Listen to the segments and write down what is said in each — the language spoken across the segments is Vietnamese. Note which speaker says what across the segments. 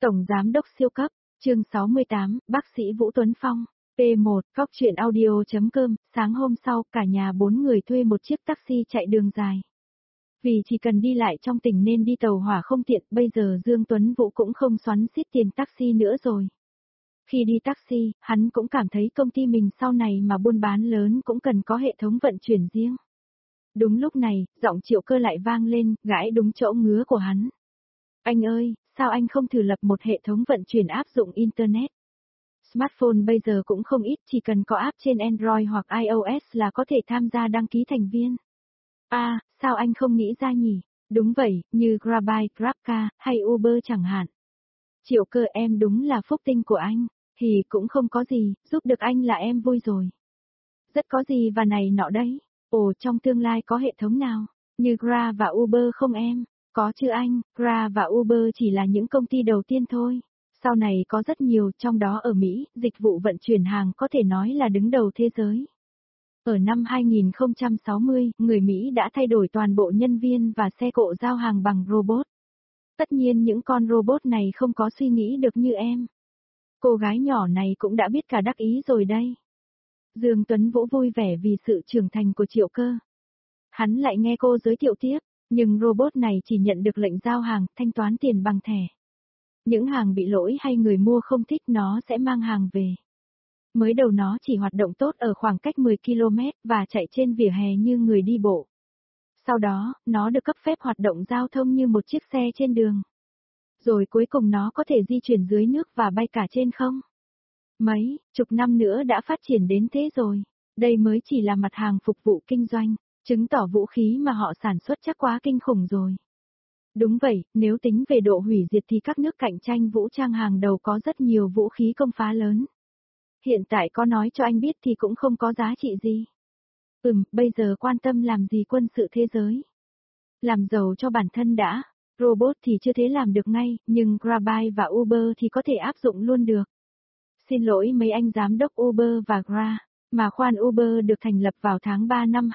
Speaker 1: Tổng Giám đốc siêu cấp, chương 68, bác sĩ Vũ Tuấn Phong, P1, Phóc-truyện-audio.com, sáng hôm sau cả nhà 4 người thuê một chiếc taxi chạy đường dài. Vì chỉ cần đi lại trong tỉnh nên đi tàu hỏa không tiện, bây giờ Dương Tuấn Vũ cũng không xoắn xít tiền taxi nữa rồi. Khi đi taxi, hắn cũng cảm thấy công ty mình sau này mà buôn bán lớn cũng cần có hệ thống vận chuyển riêng. Đúng lúc này, giọng Triệu Cơ lại vang lên, gãi đúng chỗ ngứa của hắn. Anh ơi, sao anh không thử lập một hệ thống vận chuyển áp dụng Internet? Smartphone bây giờ cũng không ít, chỉ cần có app trên Android hoặc iOS là có thể tham gia đăng ký thành viên. À, sao anh không nghĩ ra nhỉ? Đúng vậy, như Grabbuy, GrabCar, hay Uber chẳng hạn. Triệu Cơ, em đúng là phúc tinh của anh, thì cũng không có gì, giúp được anh là em vui rồi. Rất có gì và này nọ đấy. Ồ, trong tương lai có hệ thống nào, như Grab và Uber không em? Có chứ anh, Grab và Uber chỉ là những công ty đầu tiên thôi. Sau này có rất nhiều, trong đó ở Mỹ, dịch vụ vận chuyển hàng có thể nói là đứng đầu thế giới. Ở năm 2060, người Mỹ đã thay đổi toàn bộ nhân viên và xe cộ giao hàng bằng robot. Tất nhiên những con robot này không có suy nghĩ được như em. Cô gái nhỏ này cũng đã biết cả đắc ý rồi đây. Dương Tuấn Vũ vui vẻ vì sự trưởng thành của Triệu Cơ. Hắn lại nghe cô giới thiệu tiếp, nhưng robot này chỉ nhận được lệnh giao hàng, thanh toán tiền bằng thẻ. Những hàng bị lỗi hay người mua không thích nó sẽ mang hàng về. Mới đầu nó chỉ hoạt động tốt ở khoảng cách 10 km và chạy trên vỉa hè như người đi bộ. Sau đó, nó được cấp phép hoạt động giao thông như một chiếc xe trên đường. Rồi cuối cùng nó có thể di chuyển dưới nước và bay cả trên không. Mấy chục năm nữa đã phát triển đến thế rồi. Đây mới chỉ là mặt hàng phục vụ kinh doanh, chứng tỏ vũ khí mà họ sản xuất chắc quá kinh khủng rồi. Đúng vậy, nếu tính về độ hủy diệt thì các nước cạnh tranh vũ trang hàng đầu có rất nhiều vũ khí công phá lớn. Hiện tại có nói cho anh biết thì cũng không có giá trị gì. Bây giờ quan tâm làm gì quân sự thế giới. Làm giàu cho bản thân đã, robot thì chưa thế làm được ngay, nhưng Grabbuy và Uber thì có thể áp dụng luôn được. Xin lỗi mấy anh giám đốc Uber và Grab, mà khoan Uber được thành lập vào tháng 3 năm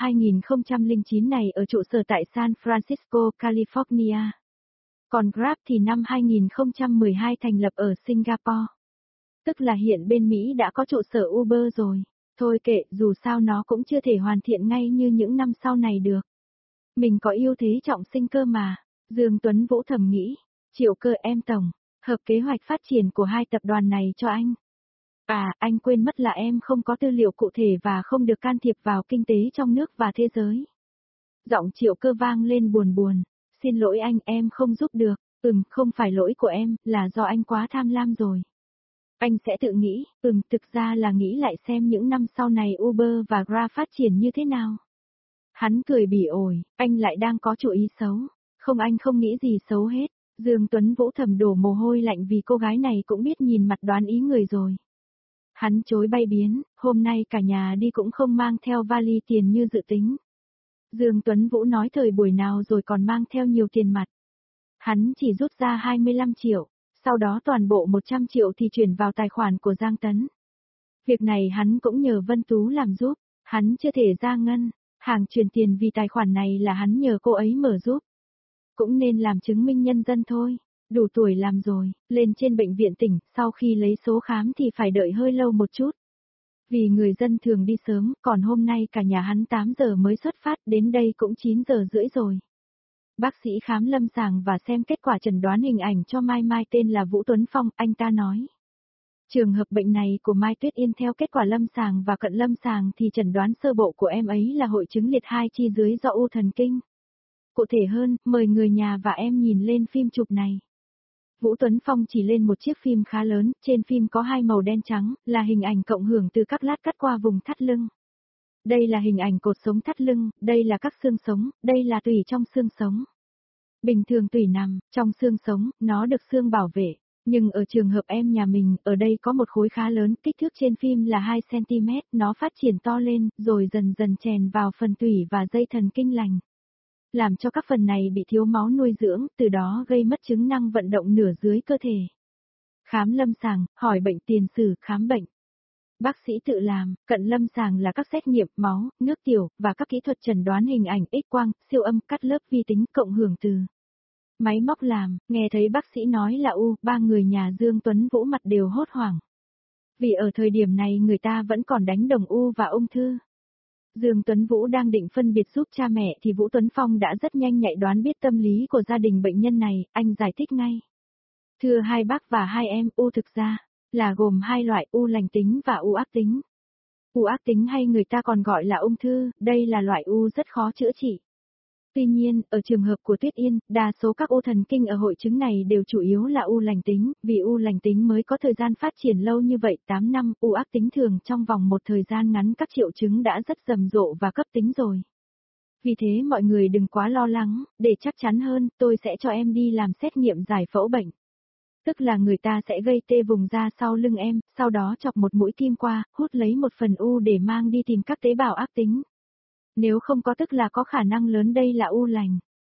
Speaker 1: 2009 này ở trụ sở tại San Francisco, California. Còn Grab thì năm 2012 thành lập ở Singapore. Tức là hiện bên Mỹ đã có trụ sở Uber rồi. Thôi kệ, dù sao nó cũng chưa thể hoàn thiện ngay như những năm sau này được. Mình có ưu thế trọng sinh cơ mà. Dương Tuấn Vũ thầm nghĩ. Triệu Cơ em tổng, hợp kế hoạch phát triển của hai tập đoàn này cho anh. À, anh quên mất là em không có tư liệu cụ thể và không được can thiệp vào kinh tế trong nước và thế giới. Giọng Triệu Cơ vang lên buồn buồn. Xin lỗi anh, em không giúp được. Không phải lỗi của em, là do anh quá tham lam rồi. Anh sẽ tự nghĩ, thực ra là nghĩ lại xem những năm sau này Uber và Grab phát triển như thế nào. Hắn cười bỉ ổi, anh lại đang có chủ ý xấu. Không, anh không nghĩ gì xấu hết. Dương Tuấn Vũ thầm đổ mồ hôi lạnh vì cô gái này cũng biết nhìn mặt đoán ý người rồi. Hắn chối bay biến, hôm nay cả nhà đi cũng không mang theo vali tiền như dự tính. Dương Tuấn Vũ nói thời buổi nào rồi còn mang theo nhiều tiền mặt. Hắn chỉ rút ra 25 triệu, sau đó toàn bộ 100 triệu thì chuyển vào tài khoản của Giang Tấn. Việc này hắn cũng nhờ Vân Tú làm giúp, hắn chưa thể ra ngân, hàng chuyển tiền vì tài khoản này là hắn nhờ cô ấy mở giúp. Cũng nên làm chứng minh nhân dân thôi, đủ tuổi làm rồi, lên trên bệnh viện tỉnh, sau khi lấy số khám thì phải đợi hơi lâu một chút. Vì người dân thường đi sớm, còn hôm nay cả nhà hắn 8 giờ mới xuất phát, đến đây cũng 9 giờ rưỡi rồi. Bác sĩ khám lâm sàng và xem kết quả chẩn đoán hình ảnh cho Mai Mai tên là Vũ Tuấn Phong, anh ta nói. Trường hợp bệnh này của Mai Tuyết Yên theo kết quả lâm sàng và cận lâm sàng thì chẩn đoán sơ bộ của em ấy là hội chứng liệt hai chi dưới do u thần kinh. Cụ thể hơn, mời người nhà và em nhìn lên phim chụp này. Vũ Tuấn Phong chỉ lên một chiếc phim khá lớn, trên phim có hai màu đen trắng, là hình ảnh cộng hưởng từ các lát cắt qua vùng thắt lưng. Đây là hình ảnh cột sống thắt lưng, đây là các xương sống, đây là tủy trong xương sống. Bình thường tủy nằm, trong xương sống, nó được xương bảo vệ. Nhưng ở trường hợp em nhà mình, ở đây có một khối khá lớn, kích thước trên phim là 2 cm, nó phát triển to lên, rồi dần dần chèn vào phần tủy và dây thần kinh lành. Làm cho các phần này bị thiếu máu nuôi dưỡng, từ đó gây mất chức năng vận động nửa dưới cơ thể. Khám lâm sàng, hỏi bệnh tiền sử, khám bệnh. Bác sĩ tự làm, cận lâm sàng là các xét nghiệm máu, nước tiểu, và các kỹ thuật chẩn đoán hình ảnh X-quang, siêu âm, cắt lớp vi tính, cộng hưởng từ. Máy móc làm, nghe thấy bác sĩ nói là u, ba người nhà Dương Tuấn Vũ mặt đều hốt hoảng. Vì ở thời điểm này người ta vẫn còn đánh đồng u và ung thư. Dương Tuấn Vũ đang định phân biệt giúp cha mẹ thì Vũ Tuấn Phong đã rất nhanh nhạy đoán biết tâm lý của gia đình bệnh nhân này, anh giải thích ngay. Thưa hai bác và hai em, u thực ra là gồm hai loại u lành tính và u ác tính. U ác tính hay người ta còn gọi là ung thư, đây là loại u rất khó chữa trị. Tuy nhiên, ở trường hợp của Tuyết Yên, đa số các u thần kinh ở hội chứng này đều chủ yếu là u lành tính, vì u lành tính mới có thời gian phát triển lâu như vậy 8 năm, u ác tính thường trong vòng một thời gian ngắn các triệu chứng đã rất rầm rộ và cấp tính rồi. Vì thế mọi người đừng quá lo lắng, để chắc chắn hơn, tôi sẽ cho em đi làm xét nghiệm giải phẫu bệnh. Tức là người ta sẽ gây tê vùng da sau lưng em, sau đó chọc một mũi kim qua, hút lấy một phần u để mang đi tìm các tế bào ác tính. Nếu không có tức là có khả năng lớn đây là u lành.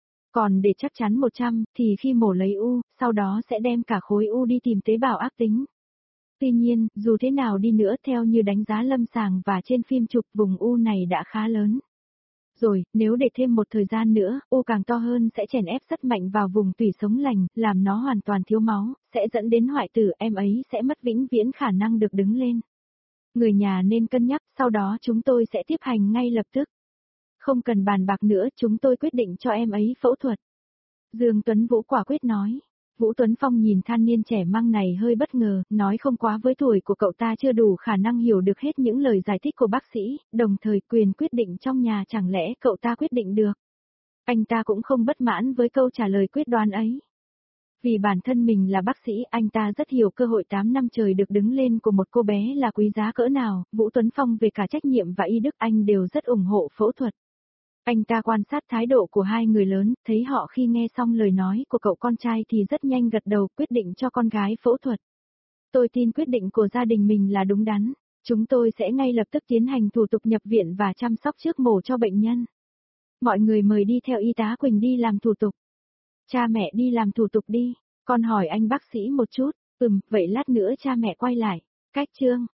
Speaker 1: Còn để chắc chắn 100 thì khi mổ lấy u, sau đó sẽ đem cả khối u đi tìm tế bào ác tính. Tuy nhiên, dù thế nào đi nữa theo như đánh giá lâm sàng và trên phim chụp vùng u này đã khá lớn. Rồi, nếu để thêm một thời gian nữa, u càng to hơn sẽ chèn ép rất mạnh vào vùng tủy sống lành, làm nó hoàn toàn thiếu máu, sẽ dẫn đến hoại tử, em ấy sẽ mất vĩnh viễn khả năng được đứng lên. Người nhà nên cân nhắc, sau đó chúng tôi sẽ tiếp hành ngay lập tức. Không cần bàn bạc nữa, chúng tôi quyết định cho em ấy phẫu thuật. Dương Tuấn Vũ quả quyết nói. Vũ Tuấn Phong nhìn thanh niên trẻ măng này hơi bất ngờ, nói không quá với tuổi của cậu ta chưa đủ khả năng hiểu được hết những lời giải thích của bác sĩ, đồng thời quyền quyết định trong nhà chẳng lẽ cậu ta quyết định được. Anh ta cũng không bất mãn với câu trả lời quyết đoán ấy. Vì bản thân mình là bác sĩ, anh ta rất hiểu cơ hội 8 năm trời được đứng lên của một cô bé là quý giá cỡ nào, Vũ Tuấn Phong về cả trách nhiệm và y đức anh đều rất ủng hộ phẫu thuật. Anh ta quan sát thái độ của hai người lớn, thấy họ khi nghe xong lời nói của cậu con trai thì rất nhanh gật đầu quyết định cho con gái phẫu thuật. Tôi tin quyết định của gia đình mình là đúng đắn. Chúng tôi sẽ ngay lập tức tiến hành thủ tục nhập viện và chăm sóc trước mổ cho bệnh nhân. Mọi người mời đi theo y tá Quỳnh đi làm thủ tục. Cha mẹ đi làm thủ tục đi. Con hỏi anh bác sĩ một chút. Vậy lát nữa cha mẹ quay lại. Cách chương.